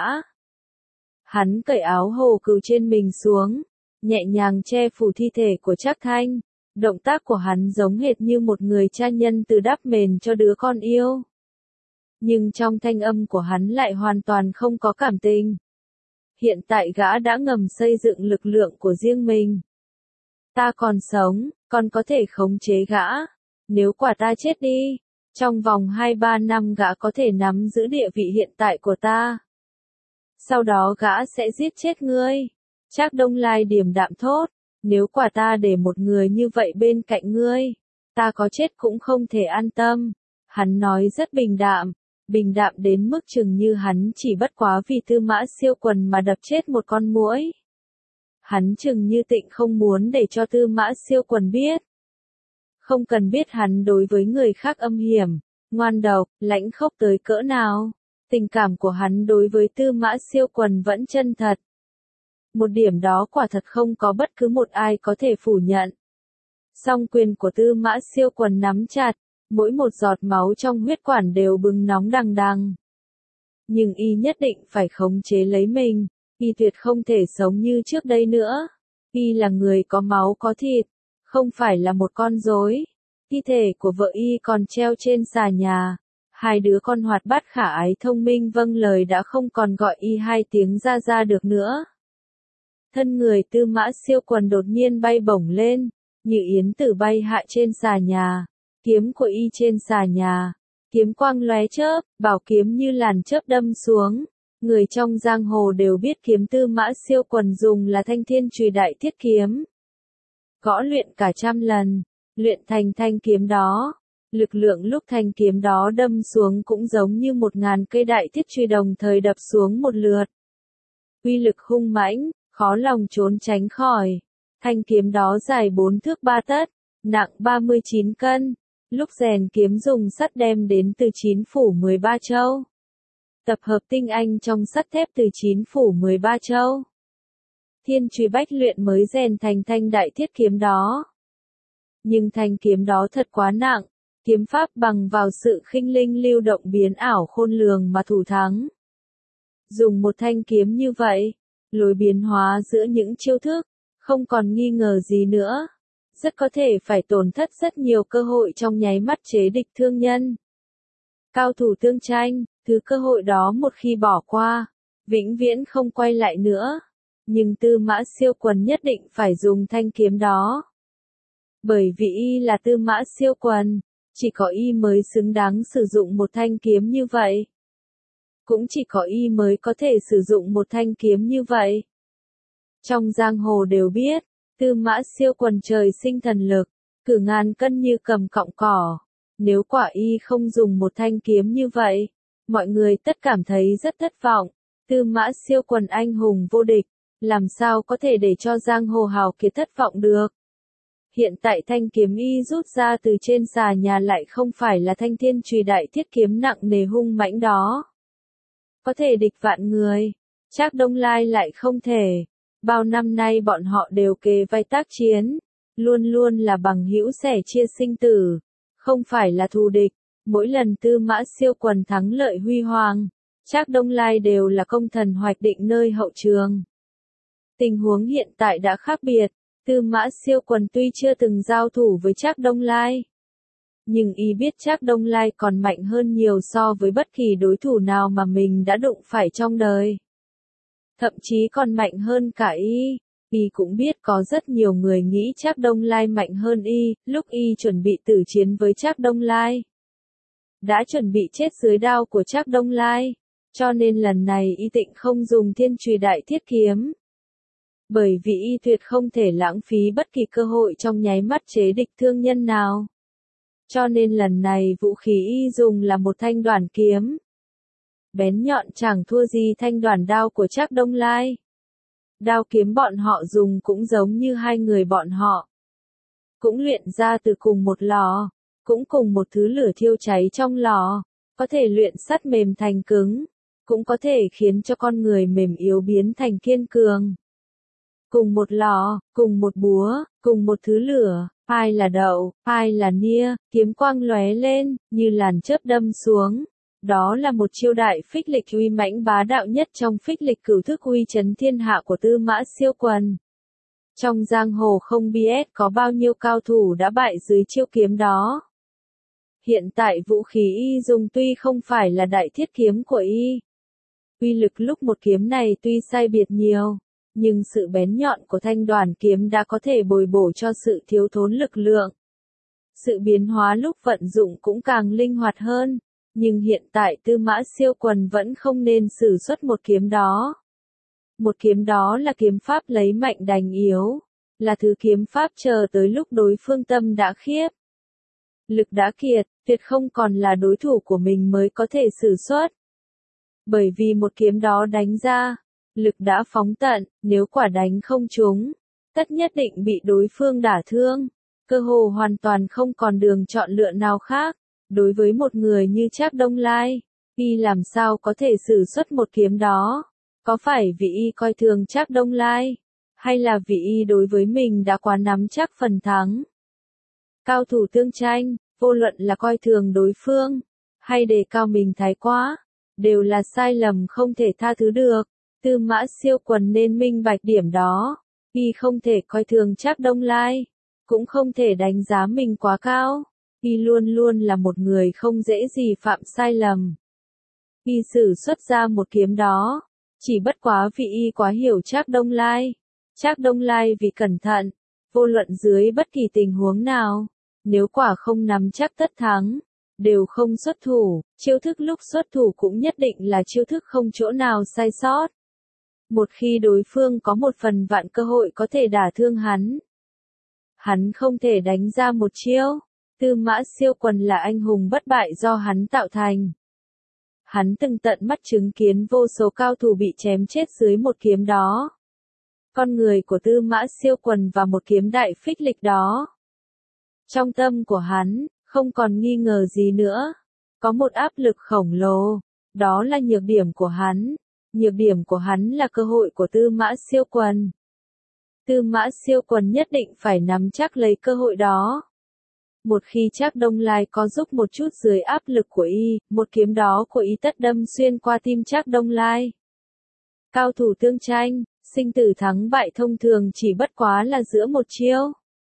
Hắn cởi áo hồ cừu trên mình xuống, nhẹ nhàng che phủ thi thể của Trác Thanh. Động tác của hắn giống hệt như một người cha nhân từ đắp mền cho đứa con yêu. Nhưng trong thanh âm của hắn lại hoàn toàn không có cảm tình. Hiện tại gã đã ngầm xây dựng lực lượng của riêng mình. Ta còn sống, còn có thể khống chế gã. Nếu quả ta chết đi, trong vòng 2-3 năm gã có thể nắm giữ địa vị hiện tại của ta. Sau đó gã sẽ giết chết ngươi. Trác Đông Lai điềm đạm thốt, nếu quả ta để một người như vậy bên cạnh ngươi, ta có chết cũng không thể an tâm. Hắn nói rất bình đạm đến mức chừng như hắn chỉ bất quá vì Tư Mã Siêu Quần mà đập chết một con muỗi. Hắn chừng như tịnh không muốn để cho Tư Mã Siêu Quần biết. Không cần biết hắn đối với người khác âm hiểm, ngoan độc, lãnh khốc tới cỡ nào. Tình cảm của hắn đối với Tư Mã Siêu Quần vẫn chân thật. Một điểm đó quả thật không có bất cứ một ai có thể phủ nhận. Song quyền của Tư Mã Siêu Quần nắm chặt, mỗi một giọt máu trong huyết quản đều bừng nóng đằng đằng. Nhưng y nhất định phải khống chế lấy mình, y tuyệt không thể sống như trước đây nữa. Y là người có máu có thịt, không phải là một con rối. Thi thể của vợ y còn treo trên xà nhà. Hai đứa con hoạt bát khả ái thông minh vâng lời đã không còn gọi y hai tiếng ra được nữa. Thân người Tư Mã Siêu Quần đột nhiên bay bổng lên, như yến tử bay hạ trên xà nhà. Kiếm của y trên xà nhà, kiếm quang lóe chớp, bảo kiếm như làn chớp đâm xuống. Người trong giang hồ đều biết kiếm Tư Mã Siêu Quần dùng là Thanh Thiên Chùy Đại Thiết kiếm. Gõ luyện cả trăm lần, luyện thành thanh kiếm đó. Lực lượng lúc thanh kiếm đó đâm xuống cũng giống như 1000 cây đại thiết truy đồng thời đập xuống một lượt. Uy lực hung mãnh, khó lòng trốn tránh khỏi. Thanh kiếm đó dài 4 thước 3 tấc, nặng 39 cân. Lúc rèn kiếm dùng sắt đem đến từ 9 phủ 13 châu. Tập hợp tinh anh trong sắt thép từ 9 phủ 13 châu. Thiên truy bách luyện mới rèn thành thanh đại thiết kiếm đó. Nhưng thanh kiếm đó thật quá nặng, kiếm pháp bằng vào sự khinh linh lưu động biến ảo khôn lường mà thủ thắng. Dùng một thanh kiếm như vậy, lối biến hóa giữa những chiêu thức, không còn nghi ngờ gì nữa. Rất có thể phải tổn thất rất nhiều cơ hội trong nháy mắt chế địch thương nhân. Cao thủ tương tranh, thứ cơ hội đó một khi bỏ qua, vĩnh viễn không quay lại nữa. Nhưng Tư Mã Siêu Quần nhất định phải dùng thanh kiếm đó. Bởi vì y là Tư Mã Siêu Quần, chỉ có y mới xứng đáng sử dụng một thanh kiếm như vậy. Cũng chỉ có y mới có thể sử dụng một thanh kiếm như vậy. Trong giang hồ đều biết, Tư Mã Siêu Quần trời sinh thần lực, cử ngàn cân như cầm cọng cỏ. Nếu quả y không dùng một thanh kiếm như vậy, mọi người tất cảm thấy rất thất vọng. Tư Mã Siêu Quần anh hùng vô địch, làm sao có thể để cho giang hồ hào kiệt thất vọng được. Hiện tại thanh kiếm y rút ra từ trên xà nhà lại không phải là thanh thiên chùy đại thiết kiếm nặng nề hung mãnh đó. Có thể địch vạn người, Trác Đông Lai lại không thể. Bao năm nay bọn họ đều kề vai tác chiến, luôn luôn là bằng hữu sẻ chia sinh tử, không phải là thù địch. Mỗi lần Tư Mã Siêu Quần thắng lợi huy hoàng, Trác Đông Lai đều là công thần hoạch định nơi hậu trường. Tình huống hiện tại đã khác biệt, Tư Mã Siêu Quần tuy chưa từng giao thủ với Trác Đông Lai, nhưng y biết Trác Đông Lai còn mạnh hơn nhiều so với bất kỳ đối thủ nào mà mình đã đụng phải trong đời. Thậm chí còn mạnh hơn cả y. Y cũng biết có rất nhiều người nghĩ Trác Đông Lai mạnh hơn y, lúc y chuẩn bị tử chiến với Trác Đông Lai. Đã chuẩn bị chết dưới đao của Trác Đông Lai, cho nên lần này y tịnh không dùng thiên chùy đại thiết kiếm. Bởi vì y tuyệt không thể lãng phí bất kỳ cơ hội trong nháy mắt chế địch thương nhân nào. Cho nên lần này vũ khí y dùng là một thanh đoản kiếm. Bén nhọn chẳng thua gì thanh đoản đao của Trác Đông Lai. Đao kiếm bọn họ dùng cũng giống như hai người bọn họ. Cũng luyện ra từ cùng một lò, cũng cùng một thứ lửa thiêu cháy trong lò, có thể luyện sắt mềm thành cứng, cũng có thể khiến cho con người mềm yếu biến thành kiên cường. Cùng một lò, cùng một búa, cùng một thứ lửa, ai là đậu, ai là nia, kiếm quang lóe lên, như làn chớp đâm xuống. Đó là một chiêu đại phích lịch uy mãnh bá đạo nhất trong phích lịch cửu thức uy chấn thiên hạ của Tư Mã Siêu Quần. Trong giang hồ không biết có bao nhiêu cao thủ đã bại dưới chiêu kiếm đó. Hiện tại vũ khí y dùng tuy không phải là đại thiết kiếm của y. Uy lực lúc một kiếm này tuy sai biệt nhiều, nhưng sự bén nhọn của thanh đoản kiếm đã có thể bồi bổ cho sự thiếu thốn lực lượng. Sự biến hóa lúc vận dụng cũng càng linh hoạt hơn. Nhưng hiện tại Tư Mã Siêu Quần vẫn không nên sử xuất một kiếm đó. Một kiếm đó là kiếm pháp lấy mạnh đành yếu, là thứ kiếm pháp chờ tới lúc đối phương tâm đã khiếp. Lực đã kiệt, tuyệt không còn là đối thủ của mình mới có thể sử xuất. Bởi vì một kiếm đó đánh ra, lực đã phóng tận, nếu quả đánh không trúng, tất nhất định bị đối phương đả thương, cơ hồ hoàn toàn không còn đường chọn lựa nào khác. Đối với một người như Trác Đông Lai, y làm sao có thể sử xuất một kiếm đó? Có phải vì y coi thường Trác Đông Lai, hay là vì y đối với mình đã quá nắm chắc phần thắng? Cao thủ tương tranh, vô luận là coi thường đối phương, hay đề cao mình thái quá, đều là sai lầm không thể tha thứ được. Tư Mã Siêu Quần nên minh bạch điểm đó, y không thể coi thường Trác Đông Lai, cũng không thể đánh giá mình quá cao. Y luôn luôn là một người không dễ gì phạm sai lầm. Y sử xuất ra một kiếm đó, chỉ bất quá vì y quá hiểu Trác Đông Lai. Trác Đông Lai vì cẩn thận, vô luận dưới bất kỳ tình huống nào, nếu quả không nắm chắc tất thắng, đều không xuất thủ, chiêu thức lúc xuất thủ cũng nhất định là chiêu thức không chỗ nào sai sót. Một khi đối phương có một phần vạn cơ hội có thể đả thương hắn, hắn không thể đánh ra một chiêu. Tư Mã Siêu Quần là anh hùng bất bại do hắn tạo thành. Hắn từng tận mắt chứng kiến vô số cao thủ bị chém chết dưới một kiếm đó. Con người của Tư Mã Siêu Quần và một kiếm đại phích lịch đó. Trong tâm của hắn, không còn nghi ngờ gì nữa. Có một áp lực khổng lồ, đó là nhược điểm của hắn. Nhược điểm của hắn là cơ hội của Tư Mã Siêu Quần. Tư Mã Siêu Quần nhất định phải nắm chắc lấy cơ hội đó. Một khi Trác Đông Lai có giúp một chút dưới áp lực của y, một kiếm đó của y tất đâm xuyên qua tim Trác Đông Lai. Cao thủ tương tranh, sinh tử thắng bại thông thường chỉ bất quá là giữa một chiêu.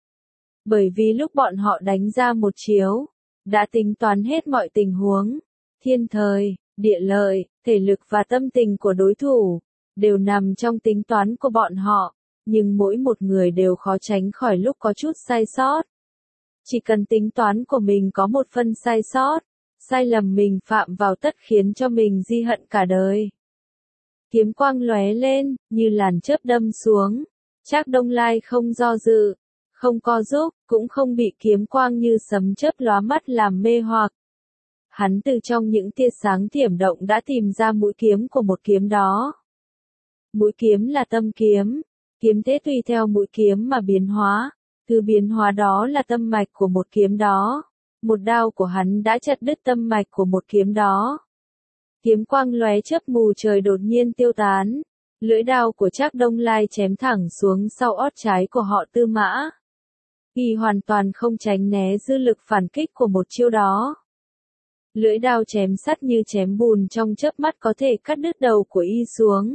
Bởi vì lúc bọn họ đánh ra một chiếu, đã tính toán hết mọi tình huống, thiên thời, địa lợi, thể lực và tâm tình của đối thủ, đều nằm trong tính toán của bọn họ, nhưng mỗi một người đều khó tránh khỏi lúc có chút sai sót. Chỉ cần tính toán của mình có một phần sai sót, sai lầm mình phạm vào tất khiến cho mình ghi hận cả đời. Kiếm quang lóe lên, như làn chớp đâm xuống. Trác Đông Lai không do dự, không co giúp, cũng không bị kiếm quang như sấm chớp lóa mắt làm mê hoặc. Hắn từ trong những tia sáng thiểm động đã tìm ra mũi kiếm của một kiếm đó. Mũi kiếm là tâm kiếm, kiếm thế tùy theo mũi kiếm mà biến hóa. Thứ biến hóa đó là tâm mạch của một kiếm đó. Một đao của hắn đã chặt đứt tâm mạch của một kiếm đó. Kiếm quang lóe chớp mù trời đột nhiên tiêu tán. Lưỡi đao của Trác Đông Lai chém thẳng xuống sau ót trái của họ Tư Mã. Y hoàn toàn không tránh né dư lực phản kích của một chiêu đó. Lưỡi đao chém sắt như chém bùn trong chớp mắt có thể cắt đứt đầu của y xuống.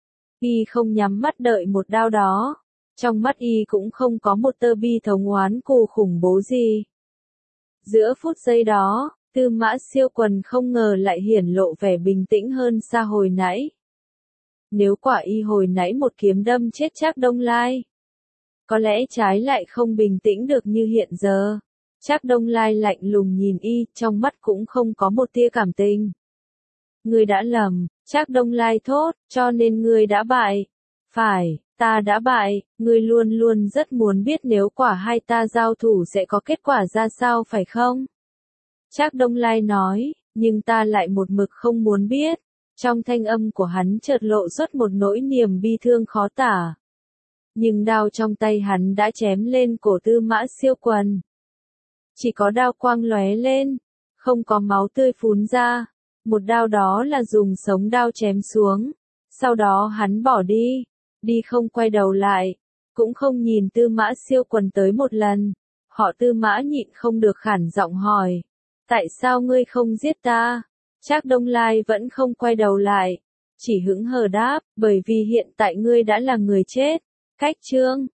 Y không nhắm mắt đợi một đao đó. Trong mắt y cũng không có một tơ bi thống oán cù khủng bố gì. Giữa phút giây đó, Tư Mã Siêu Quần không ngờ lại hiển lộ vẻ bình tĩnh hơn xa hồi nãy. Nếu quả y hồi nãy một kiếm đâm chết Trác Đông Lai, có lẽ trái lại không bình tĩnh được như hiện giờ. Trác Đông Lai lạnh lùng nhìn y, trong mắt cũng không có một tia cảm tình. Ngươi đã lầm, Trác Đông Lai thốt, cho nên ngươi đã bại. Phải, ta đã bại, ngươi luôn luôn rất muốn biết nếu quả hai ta giao thủ sẽ có kết quả ra sao phải không? Trác Đông Lai nói, nhưng ta lại một mực không muốn biết. Trong thanh âm của hắn chợt lộ xuất một nỗi niềm bi thương khó tả. Nhưng đao trong tay hắn đã chém lên cổ Tư Mã Siêu Quần. Chỉ có đao quang lóe lên, không có máu tươi phún ra. Một đao đó là dùng sống đao chém xuống. Sau đó hắn bỏ đi không quay đầu lại, cũng không nhìn Tư Mã Siêu Quần tới một lần. Họ Tư Mã nhịn không được khản giọng hỏi, tại sao ngươi không giết ta? Trác Đông Lai vẫn không quay đầu lại, chỉ hững hờ đáp, bởi vì hiện tại ngươi đã là người chết. Cách chương